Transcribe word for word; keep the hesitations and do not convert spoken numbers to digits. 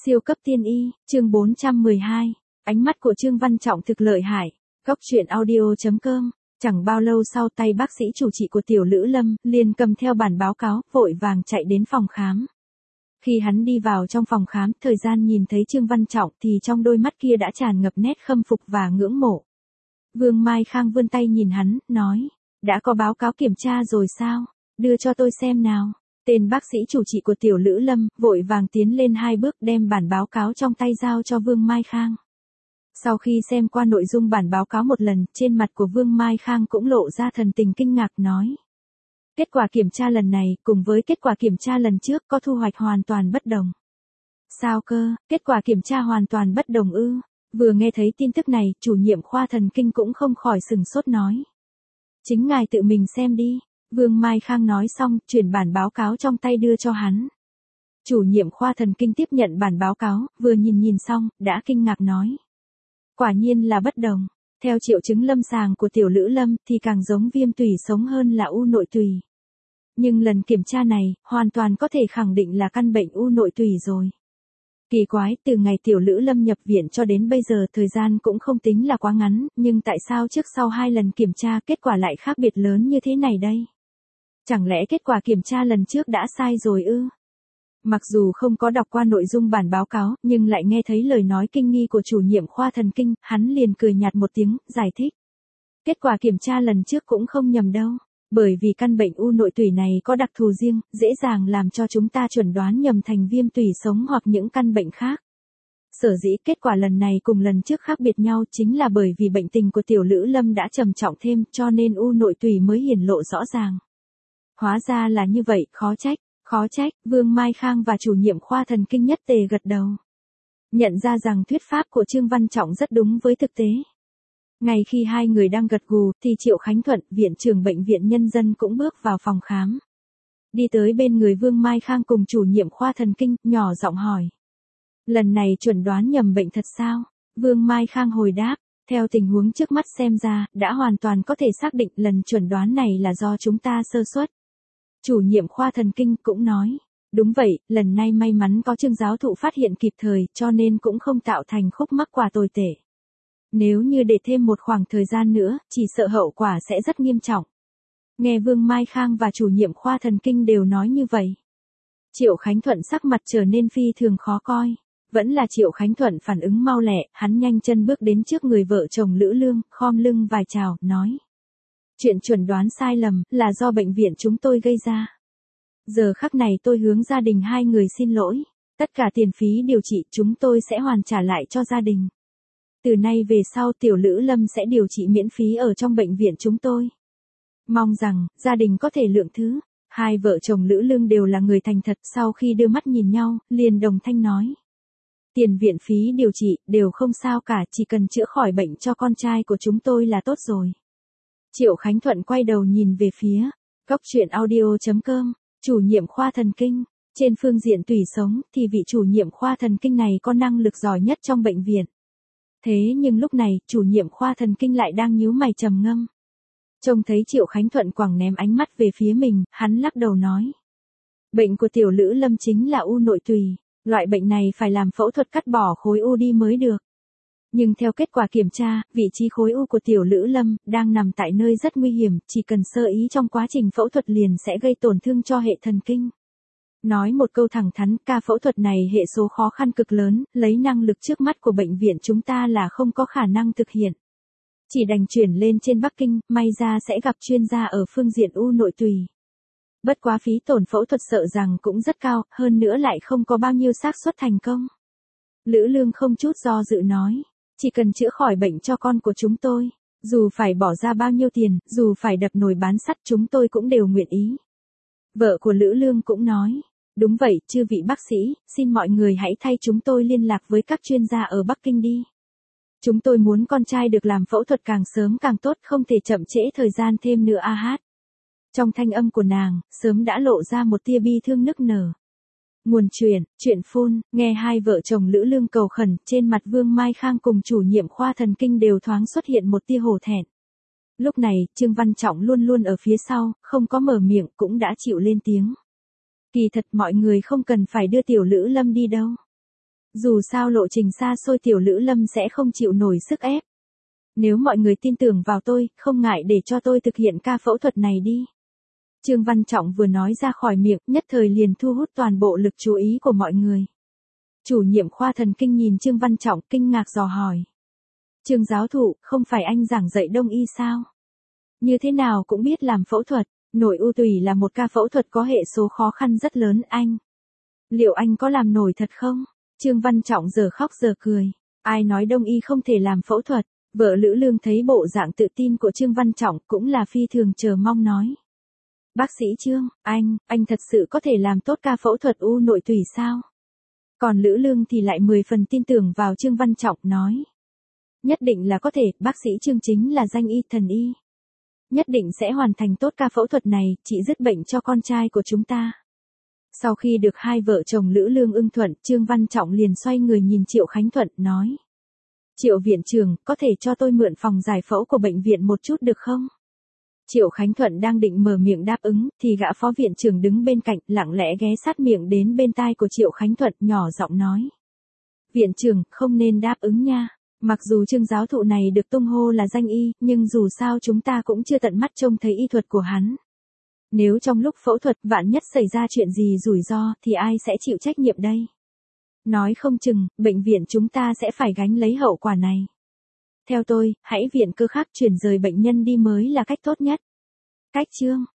Siêu cấp tiên y, chương bốn trăm mười hai. Ánh mắt của Trương Văn Trọng thực lợi hại. Góc truyện audio chấm com. Chẳng bao lâu sau, tay bác sĩ chủ trị của Tiểu Lữ Lâm liền cầm theo bản báo cáo, vội vàng chạy đến phòng khám. Khi hắn đi vào trong phòng khám, thời gian nhìn thấy Trương Văn Trọng thì trong đôi mắt kia đã tràn ngập nét khâm phục và ngưỡng mộ. Vương Mai Khang vươn tay nhìn hắn, nói, đã có báo cáo kiểm tra rồi sao? Đưa cho tôi xem nào. Tên bác sĩ chủ trị của Tiểu Lữ Lâm vội vàng tiến lên hai bước, đem bản báo cáo trong tay giao cho Vương Mai Khang. Sau khi xem qua nội dung bản báo cáo một lần, trên mặt của Vương Mai Khang cũng lộ ra thần tình kinh ngạc, nói. Kết quả kiểm tra lần này, cùng với kết quả kiểm tra lần trước có thu hoạch hoàn toàn bất đồng. Sao cơ, kết quả kiểm tra hoàn toàn bất đồng ư? Vừa nghe thấy tin tức này, chủ nhiệm khoa thần kinh cũng không khỏi sừng sốt nói. Chính ngài tự mình xem đi. Vương Mai Khang nói xong, chuyển bản báo cáo trong tay đưa cho hắn. Chủ nhiệm khoa thần kinh tiếp nhận bản báo cáo, vừa nhìn nhìn xong, đã kinh ngạc nói. Quả nhiên là bất đồng. Theo triệu chứng lâm sàng của Tiểu Lữ Lâm thì càng giống viêm tủy sống hơn là u nội tủy. Nhưng lần kiểm tra này, hoàn toàn có thể khẳng định là căn bệnh u nội tủy rồi. Kỳ quái, từ ngày Tiểu Lữ Lâm nhập viện cho đến bây giờ thời gian cũng không tính là quá ngắn, nhưng tại sao trước sau hai lần kiểm tra kết quả lại khác biệt lớn như thế này đây? Chẳng lẽ kết quả kiểm tra lần trước đã sai rồi ư? Mặc dù không có đọc qua nội dung bản báo cáo, nhưng lại nghe thấy lời nói kinh nghi của chủ nhiệm khoa thần kinh, hắn liền cười nhạt một tiếng, giải thích. Kết quả kiểm tra lần trước cũng không nhầm đâu, bởi vì căn bệnh u nội tủy này có đặc thù riêng, dễ dàng làm cho chúng ta chuẩn đoán nhầm thành viêm tủy sống hoặc những căn bệnh khác. Sở dĩ kết quả lần này cùng lần trước khác biệt nhau chính là bởi vì bệnh tình của Tiểu Lữ Lâm đã trầm trọng thêm, cho nên u nội tủy mới hiển lộ rõ ràng. Hóa ra là như vậy, khó trách, khó trách, Vương Mai Khang và chủ nhiệm khoa thần kinh nhất tề gật đầu. Nhận ra rằng thuyết pháp của Trương Văn Trọng rất đúng với thực tế. Ngay khi hai người đang gật gù, thì Triệu Khánh Thuận, viện trưởng bệnh viện nhân dân cũng bước vào phòng khám. Đi tới bên người Vương Mai Khang cùng chủ nhiệm khoa thần kinh, nhỏ giọng hỏi. Lần này chuẩn đoán nhầm bệnh thật sao? Vương Mai Khang hồi đáp. Theo tình huống trước mắt xem ra, đã hoàn toàn có thể xác định lần chuẩn đoán này là do chúng ta sơ suất. Chủ nhiệm khoa thần kinh cũng nói, đúng vậy, lần này may mắn có Trương giáo thụ phát hiện kịp thời, cho nên cũng không tạo thành khúc mắc quả tồi tệ. Nếu như để thêm một khoảng thời gian nữa, chỉ sợ hậu quả sẽ rất nghiêm trọng. Nghe Vương Mai Khang và chủ nhiệm khoa thần kinh đều nói như vậy. Triệu Khánh Thuận sắc mặt trở nên phi thường khó coi. Vẫn là Triệu Khánh Thuận phản ứng mau lẹ, hắn nhanh chân bước đến trước người vợ chồng Lữ Lương, khom lưng vài chào, nói. Chuyện chuẩn đoán sai lầm, là do bệnh viện chúng tôi gây ra. Giờ khắc này tôi hướng gia đình hai người xin lỗi. Tất cả tiền phí điều trị chúng tôi sẽ hoàn trả lại cho gia đình. Từ nay về sau Tiểu Lữ Lâm sẽ điều trị miễn phí ở trong bệnh viện chúng tôi. Mong rằng, gia đình có thể lượng thứ. Hai vợ chồng Lữ Lương đều là người thành thật, sau khi đưa mắt nhìn nhau, liền đồng thanh nói. Tiền viện phí điều trị, đều không sao cả, chỉ cần chữa khỏi bệnh cho con trai của chúng tôi là tốt rồi. Triệu Khánh Thuận quay đầu nhìn về phía, góc truyện audio chấm com, chủ nhiệm khoa thần kinh. Trên phương diện tủy sống, thì vị chủ nhiệm khoa thần kinh này có năng lực giỏi nhất trong bệnh viện. Thế nhưng lúc này, chủ nhiệm khoa thần kinh lại đang nhíu mày trầm ngâm. Trông thấy Triệu Khánh Thuận quẳng ném ánh mắt về phía mình, hắn lắc đầu nói. Bệnh của Tiểu Lữ Lâm chính là u nội tủy. Loại bệnh này phải làm phẫu thuật cắt bỏ khối u đi mới được. Nhưng theo kết quả kiểm tra, vị trí khối u của Tiểu Lữ Lâm đang nằm tại nơi rất nguy hiểm, chỉ cần sơ ý trong quá trình phẫu thuật liền sẽ gây tổn thương cho hệ thần kinh. Nói một câu thẳng thắn, ca phẫu thuật này hệ số khó khăn cực lớn, lấy năng lực trước mắt của bệnh viện chúng ta là không có khả năng thực hiện. Chỉ đành chuyển lên trên Bắc Kinh, may ra sẽ gặp chuyên gia ở phương diện u nội tủy. Bất quá phí tổn phẫu thuật sợ rằng cũng rất cao, hơn nữa lại không có bao nhiêu xác suất thành công. Lữ Lương không chút do dự nói, chỉ cần chữa khỏi bệnh cho con của chúng tôi, dù phải bỏ ra bao nhiêu tiền, dù phải đập nồi bán sắt chúng tôi cũng đều nguyện ý. Vợ của Lữ Lương cũng nói, đúng vậy, chư vị bác sĩ, xin mọi người hãy thay chúng tôi liên lạc với các chuyên gia ở Bắc Kinh đi. Chúng tôi muốn con trai được làm phẫu thuật càng sớm càng tốt, không thể chậm trễ thời gian thêm nữa a hát. Trong thanh âm của nàng, sớm đã lộ ra một tia bi thương nức nở. Nguồn truyền, chuyện phun, nghe hai vợ chồng Lữ Lương cầu khẩn, trên mặt Vương Mai Khang cùng chủ nhiệm khoa thần kinh đều thoáng xuất hiện một tia hổ thẹn. Lúc này, Trương Văn Trọng luôn luôn ở phía sau, không có mở miệng cũng đã chịu lên tiếng. Kỳ thật mọi người không cần phải đưa Tiểu Lữ Lâm đi đâu. Dù sao lộ trình xa xôi Tiểu Lữ Lâm sẽ không chịu nổi sức ép. Nếu mọi người tin tưởng vào tôi, không ngại để cho tôi thực hiện ca phẫu thuật này đi. Trương Văn Trọng vừa nói ra khỏi miệng, nhất thời liền thu hút toàn bộ lực chú ý của mọi người. Chủ nhiệm khoa thần kinh nhìn Trương Văn Trọng kinh ngạc dò hỏi. Trương giáo thụ, không phải anh giảng dạy đông y sao? Như thế nào cũng biết làm phẫu thuật, nội u tủy là một ca phẫu thuật có hệ số khó khăn rất lớn anh. Liệu anh có làm nổi thật không? Trương Văn Trọng giờ khóc giờ cười. Ai nói đông y không thể làm phẫu thuật? Vợ Lữ Lương thấy bộ dạng tự tin của Trương Văn Trọng cũng là phi thường chờ mong nói. Bác sĩ Trương, anh, anh thật sự có thể làm tốt ca phẫu thuật u nội tủy sao? Còn Lữ Lương thì lại mười phần tin tưởng vào Trương Văn Trọng nói. Nhất định là có thể, bác sĩ Trương chính là danh y thần y. Nhất định sẽ hoàn thành tốt ca phẫu thuật này, trị dứt bệnh cho con trai của chúng ta. Sau khi được hai vợ chồng Lữ Lương ưng thuận, Trương Văn Trọng liền xoay người nhìn Triệu Khánh Thuận, nói. Triệu viện trưởng, có thể cho tôi mượn phòng giải phẫu của bệnh viện một chút được không? Triệu Khánh Thuận đang định mở miệng đáp ứng, thì gã phó viện trưởng đứng bên cạnh, lặng lẽ ghé sát miệng đến bên tai của Triệu Khánh Thuận, nhỏ giọng nói. Viện trưởng, không nên đáp ứng nha. Mặc dù Trương giáo thụ này được tung hô là danh y, nhưng dù sao chúng ta cũng chưa tận mắt trông thấy y thuật của hắn. Nếu trong lúc phẫu thuật vạn nhất xảy ra chuyện gì rủi ro, thì ai sẽ chịu trách nhiệm đây? Nói không chừng, bệnh viện chúng ta sẽ phải gánh lấy hậu quả này. Theo tôi, hãy viện cơ khác chuyển rời bệnh nhân đi mới là cách tốt nhất. Cách Trương,